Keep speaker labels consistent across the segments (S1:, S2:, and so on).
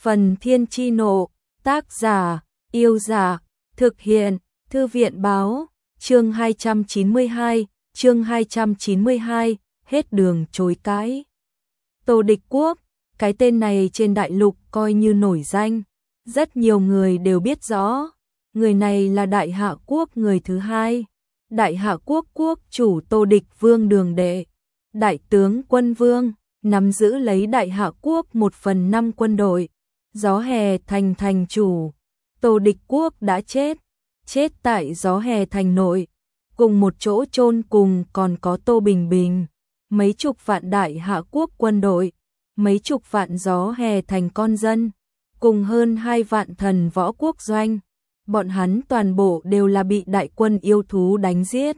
S1: Phần Thiên Chi Nộ, tác giả, Yêu Giả, thực hiện, Thư viện Báo, chương 292, hết đường chối cãi. Tô Địch Quốc, cái tên này trên đại lục coi như nổi danh, rất nhiều người đều biết rõ, người này là Đại Hạ Quốc người thứ hai, Đại Hạ Quốc quốc chủ Tô Địch Vương Đường Đệ, đại tướng quân vương, nắm giữ lấy Đại Hạ Quốc 1/5 quân đội, Gió Hè Thành thành chủ. Tô Địch Quốc đã chết tại Gió Hè Thành nội, cùng một chỗ chôn cùng còn có Tô Bình Bình, mấy chục vạn Đại Hạ Quốc quân đội, mấy chục vạn Gió Hè Thành con dân, cùng hơn 2 vạn thần võ quốc doanh. Bọn hắn toàn bộ đều là bị đại quân yêu thú đánh giết.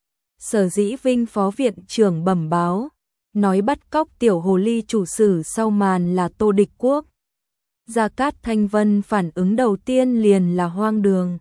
S1: Sở Dĩ Vinh phó viện trưởng bẩm báo, nói bắt cóc tiểu hồ ly chủ sử sau màn là Tô Địch Quốc. Gia Cát Thanh Vân phản ứng đầu tiên liền là hoang đường.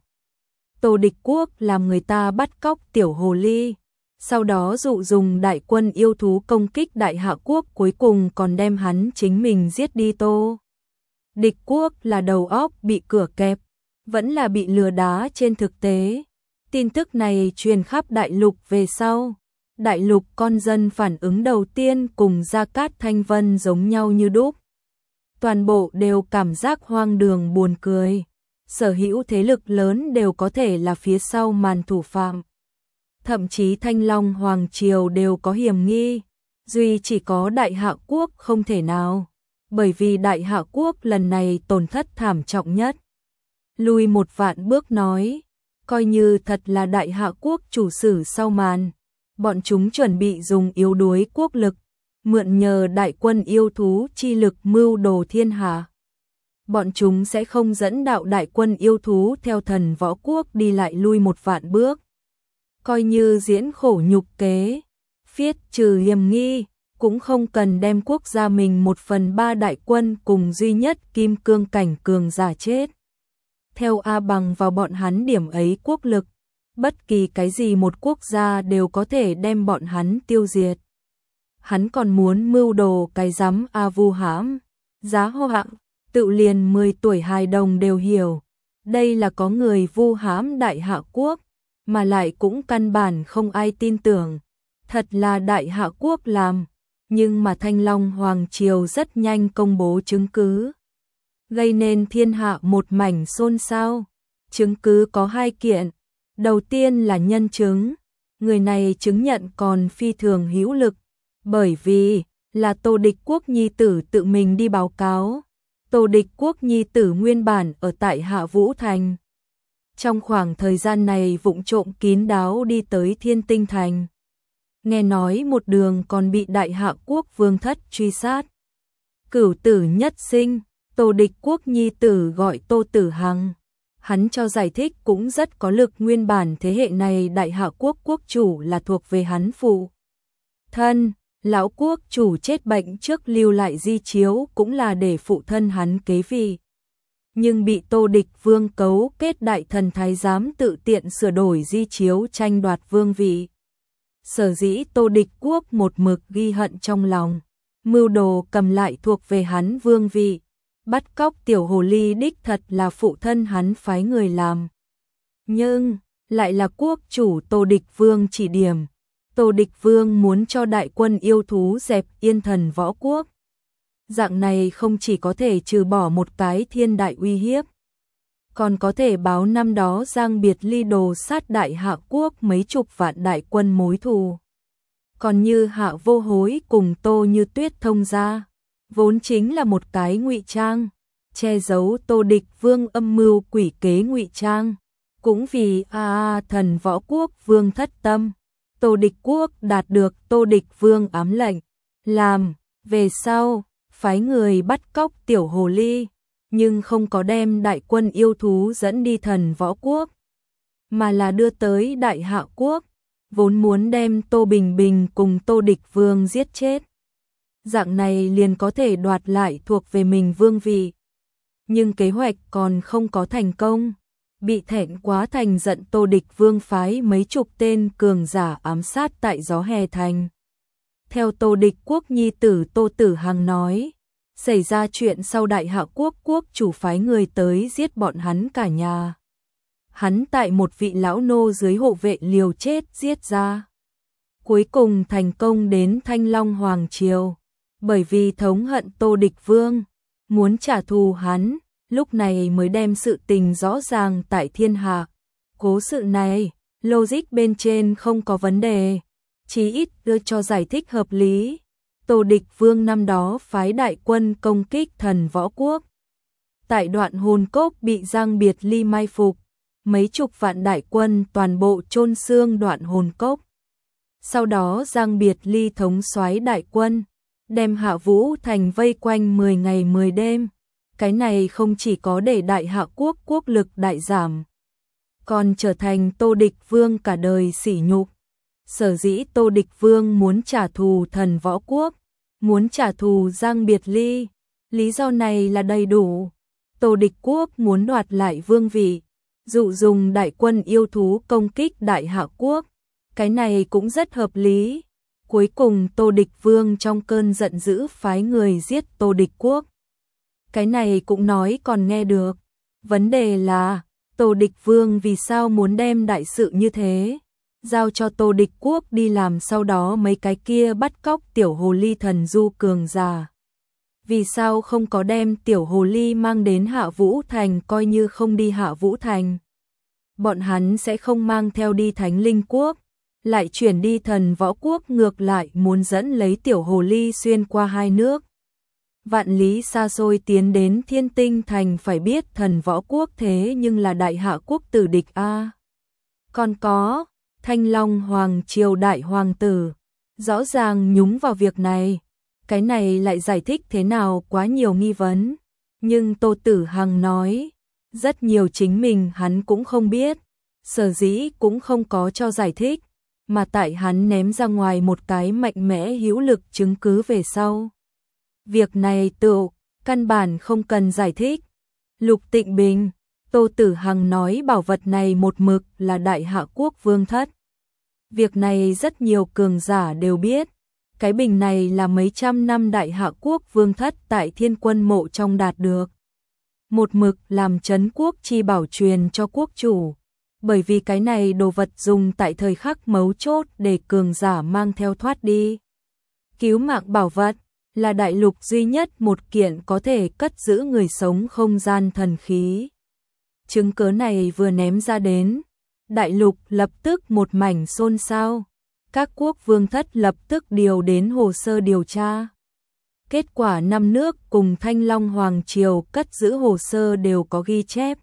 S1: Tô Địch Quốc làm người ta bắt cóc tiểu hồ ly, sau đó dụ dùng đại quân yêu thú công kích Đại Hạ Quốc, cuối cùng còn đem hắn chính mình giết đi. Tô Địch Quốc là đầu óc bị cửa kẹp, vẫn là bị lừa đá trên thực tế. Tin tức này truyền khắp đại lục về sau, đại lục con dân phản ứng đầu tiên cùng Gia Cát Thanh Vân giống nhau như đúc. Toàn bộ đều cảm giác hoang đường buồn cười. Sở hữu thế lực lớn đều có thể là phía sau màn thủ phạm. Thậm chí Thanh Long Hoàng Triều đều có hiểm nghi. Duy chỉ có Đại Hạ Quốc không thể nào. Bởi vì Đại Hạ Quốc lần này tổn thất thảm trọng nhất. Lùi một vạn bước nói, coi như thật là Đại Hạ Quốc chủ sử sau màn, bọn chúng chuẩn bị dùng yếu đuối quốc lực, mượn nhờ đại quân yêu thú chi lực mưu đồ thiên hạ. Bọn chúng sẽ không dẫn đạo đại quân yêu thú theo thần võ quốc đi lại lui một vạn bước. Coi như diễn khổ nhục kế, phiết trừ hiểm nghi, cũng không cần đem quốc gia mình 1/3 đại quân cùng duy nhất kim cương cảnh cường giả chết. Theo A Bằng vào bọn hắn điểm ấy quốc lực, bất kỳ cái gì một quốc gia đều có thể đem bọn hắn tiêu diệt. Hắn còn muốn mưu đồ cái rắm A Vu hãm, giá hô hạng, tự liền 10 tuổi hài đồng đều hiểu. Đây là có người vu hãm Đại Hạ Quốc, mà lại cũng căn bản không ai tin tưởng. Thật là Đại Hạ Quốc làm, nhưng mà Thanh Long Hoàng Triều rất nhanh công bố chứng cứ, gây nên thiên hạ một mảnh xôn xao. Chứng cứ có 2 kiện. Đầu tiên là nhân chứng. Người này chứng nhận còn phi thường hữu lực, bởi vì là Tô Địch Quốc nhi tử tự mình đi báo cáo. Tô Địch Quốc nhi tử nguyên bản ở tại Hạ Vũ Thành. Trong khoảng thời gian này vụng trộm kín đáo đi tới Thiên Tinh Thành. Nghe nói một đường còn bị Đại Hạ Quốc vương thất truy sát. Cửu tử nhất sinh, Tô Địch Quốc nhi tử gọi Tô Tử Hằng. Hắn cho giải thích cũng rất có lực, nguyên bản thế hệ này Đại Hạ Quốc quốc chủ là thuộc về hắn phụ thân. Lão quốc chủ chết bệnh trước lưu lại di chiếu cũng là để phụ thân hắn kế vị. Nhưng bị Tô Địch Vương cấu kết đại thần thái giám tự tiện sửa đổi di chiếu tranh đoạt vương vị. Sở dĩ Tô Địch Quốc một mực ghi hận trong lòng, mưu đồ cầm lại thuộc về hắn vương vị. Bắt cóc tiểu hồ ly đích thật là phụ thân hắn phái người làm. Nhưng, lại là quốc chủ Tô Địch Vương chỉ điểm. Tô Địch Vương muốn cho đại quân yêu thú dẹp yên thần võ quốc. Dạng này không chỉ có thể trừ bỏ một cái thiên đại uy hiếp, còn có thể báo năm đó Giang Biệt Ly đồ sát Đại Hạ Quốc mấy chục vạn đại quân mối thù. Còn như Hạ Vô Hối cùng Tô Như Tuyết thông gia, vốn chính là một cái ngụy trang, che giấu Tô Địch Vương âm mưu quỷ kế ngụy trang. Cũng vì thần võ quốc vương thất tâm, Tô Địch Quốc đạt được Tô Địch Vương ám lệnh, làm, về sau, phái người bắt cóc tiểu hồ ly, nhưng không có đem đại quân yêu thú dẫn đi thần võ quốc, mà là đưa tới Đại Hạ Quốc, vốn muốn đem Tô Bình Bình cùng Tô Địch Vương giết chết. Dạng này liền có thể đoạt lại thuộc về mình vương vị. Nhưng kế hoạch còn không có thành công. Bị thẹn quá thành giận, Tô Địch Vương phái mấy chục tên cường giả ám sát tại Gió Hè Thành. Theo Tô Địch Quốc nhi tử Tô Tử Hằng nói, Xảy ra chuyện sau Đại Hạ quốc, quốc chủ phái người tới giết bọn hắn cả nhà. Hắn tại một vị lão nô dưới hộ vệ liều chết giết ra. Cuối cùng thành công đến Thanh Long Hoàng Triều. Bởi vì thống hận Tô Địch Vương, muốn trả thù hắn, lúc này mới đem sự tình rõ ràng tại thiên hạ. Cố sự này, logic bên trên không có vấn đề, chí ít đưa cho giải thích hợp lý. Tô Địch Vương năm đó phái đại quân công kích Thần Võ Quốc. Tại đoạn Hồn Cốc bị Giang Biệt Ly mai phục, mấy chục vạn đại quân toàn bộ chôn xương đoạn Hồn Cốc. Sau đó Giang Biệt Ly thống soái đại quân, đem Hạ Vũ Thành vây quanh 10 ngày 10 đêm. Cái này không chỉ có để Đại Hạ quốc quốc lực đại giảm, còn trở thành Tô Địch Vương cả đời sỉ nhục. Sở dĩ Tô Địch Vương muốn trả thù Thần Võ Quốc, muốn trả thù Giang Biệt Ly, lý do này là đầy đủ. Tô Địch Quốc muốn đoạt lại vương vị, dụ dùng đại quân yêu thú công kích Đại Hạ quốc, cái này cũng rất hợp lý. Cuối cùng Tô Địch Vương trong cơn giận dữ phái người giết Tô Địch Quốc. Cái này cũng nói còn nghe được. Vấn đề là, Tô Địch Vương vì sao muốn đem đại sự như thế giao cho Tô Địch Quốc đi làm, sau đó mấy cái kia bắt cóc tiểu hồ ly thần du cường giả. Vì sao không có đem tiểu hồ ly mang đến Hạ Vũ Thành, coi như không đi Hạ Vũ Thành, bọn hắn sẽ không mang theo đi Thánh Linh Quốc, lại chuyển đi Thần Võ Quốc, ngược lại muốn dẫn lấy tiểu hồ ly xuyên qua hai nước. Vạn lý xa xôi tiến đến Thiên Tinh Thành, phải biết Thần Võ Quốc thế nhưng là Đại Hạ quốc tử địch a. Còn có Thanh Long Hoàng Triều đại hoàng tử, rõ ràng nhúng vào việc này. Cái này lại giải thích thế nào, quá nhiều nghi vấn. Nhưng Tô Tử Hằng nói, rất nhiều chính mình hắn cũng không biết, sở dĩ cũng không có cho giải thích, mà tại hắn ném ra ngoài một cái mạnh mẽ hữu lực chứng cứ về sau. Việc này tự căn bản không cần giải thích. Lục Tịnh Bình, Tô Tử Hằng nói bảo vật này một mực là Đại Hạ quốc vương thất. Việc này rất nhiều cường giả đều biết. Cái bình này là mấy trăm năm Đại Hạ quốc vương thất tại Thiên Quân mộ trong đạt được. Một mực làm trấn quốc chi bảo truyền cho quốc chủ. Bởi vì cái này đồ vật dùng tại thời khắc mấu chốt để cường giả mang theo thoát đi. Cứu mạng bảo vật là đại lục duy nhất một kiện có thể cất giữ người sống không gian thần khí. Chứng cớ này vừa ném ra đến, đại lục lập tức một mảnh xôn xao. Các quốc vương thất lập tức điều đến hồ sơ điều tra. Kết quả năm nước cùng Thanh Long Hoàng Triều cất giữ hồ sơ đều có ghi chép.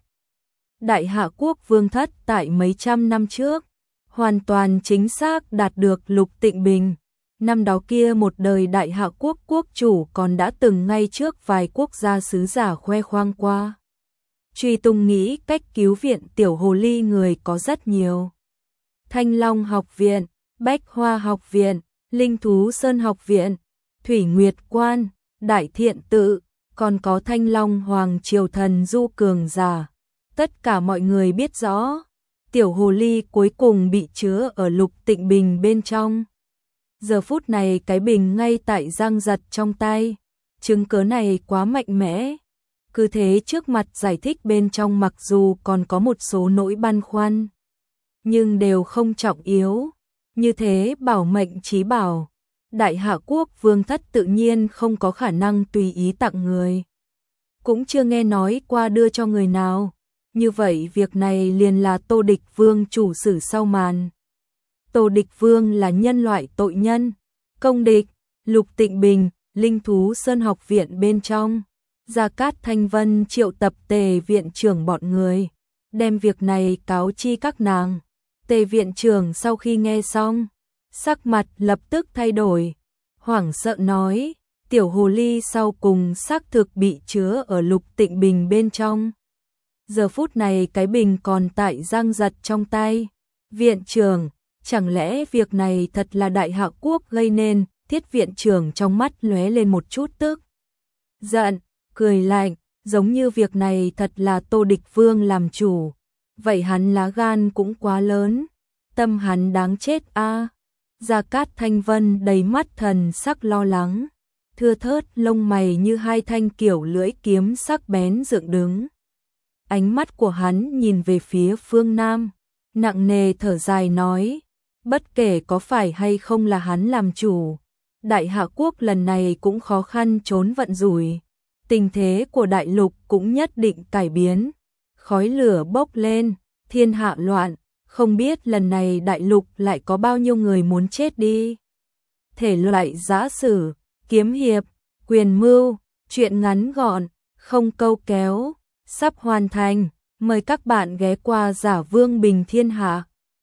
S1: Đại Hạ quốc vương thất tại mấy trăm năm trước, hoàn toàn chính xác đạt được Lục Tịnh Bình. Năm đó kia một đời Đại Hạ quốc quốc chủ còn đã từng ngay trước vài quốc gia sứ giả khoe khoang qua. Truy tung nghĩ cách cứu viện tiểu hồ ly người có rất nhiều. Thanh Long học viện, Bách Hoa học viện, Linh Thú Sơn học viện, Thủy Nguyệt Quan, Đại Thiện Tự, còn có Thanh Long Hoàng Triều thần du cường giả. Tất cả mọi người biết rõ, tiểu hồ ly cuối cùng bị chứa ở Lục Tịnh Bình bên trong. Giờ phút này cái bình ngay tại Giang Giật trong tay, chứng cớ này quá mạnh mẽ. Cứ thế trước mặt giải thích bên trong mặc dù còn có một số nỗi băn khoăn, nhưng đều không trọng yếu. Như thế bảo mệnh chí bảo, Đại Hạ quốc vương thất tự nhiên không có khả năng tùy ý tặng người. Cũng chưa nghe nói qua đưa cho người nào. Như vậy việc này liền là Tô Địch Vương chủ sử sau màn. Tô Địch Vương là nhân loại tội nhân, công địch. Lục Tịnh Bình, Linh Thú Sơn học viện bên trong, Gia Cát Thanh Vân triệu tập Tề viện trưởng bọn người, đem việc này cáo chi các nàng. Tề viện trưởng sau khi nghe xong, sắc mặt lập tức thay đổi, hoảng sợ nói, tiểu hồ ly sau cùng xác thực bị chứa ở Lục Tịnh Bình bên trong. Giờ phút này cái bình còn tại Giang Giật trong tay. Viện trưởng, chẳng lẽ việc này thật là Đại Hạ quốc gây nên? Thiết viện trưởng trong mắt lóe lên một chút tức giận, cười lạnh, giống như việc này thật là Tô Địch Vương làm chủ. Vậy hắn lá gan cũng quá lớn, tâm hắn đáng chết a. Gia Cát Thanh Vân đầy mắt thần sắc lo lắng. thưa thớt lông mày như hai thanh kiểu lưỡi kiếm sắc bén dựng đứng. Ánh mắt của hắn nhìn về phía phương Nam, nặng nề thở dài nói, bất kể có phải hay không là hắn làm chủ, Đại Hạ quốc lần này cũng khó khăn trốn vận rủi, tình thế của đại lục cũng nhất định cải biến, khói lửa bốc lên, thiên hạ loạn, không biết lần này đại lục lại có bao nhiêu người muốn chết đi. Thể loại giã sử, kiếm hiệp, quyền mưu, truyện ngắn gọn, không câu kéo, sắp hoàn thành, mời các bạn ghé qua Giả Vương Bình Thiên Hạ.